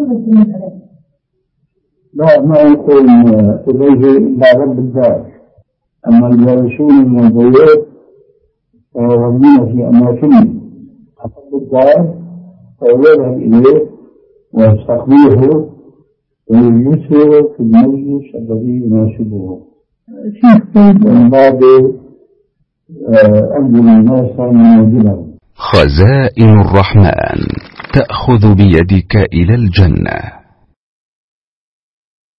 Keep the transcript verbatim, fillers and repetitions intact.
لا ما يكون إليه إلا رب الدار. أما الجالسون من الضيوف فيظنون في أماكنهم رب الدار فيذهب إليه ويستقبله ويجلسه في المجلس الذي يناسبه من باب أنزل الناس منازلهم. خزائن الرحمن تأخذ بيدك إلى الجنة.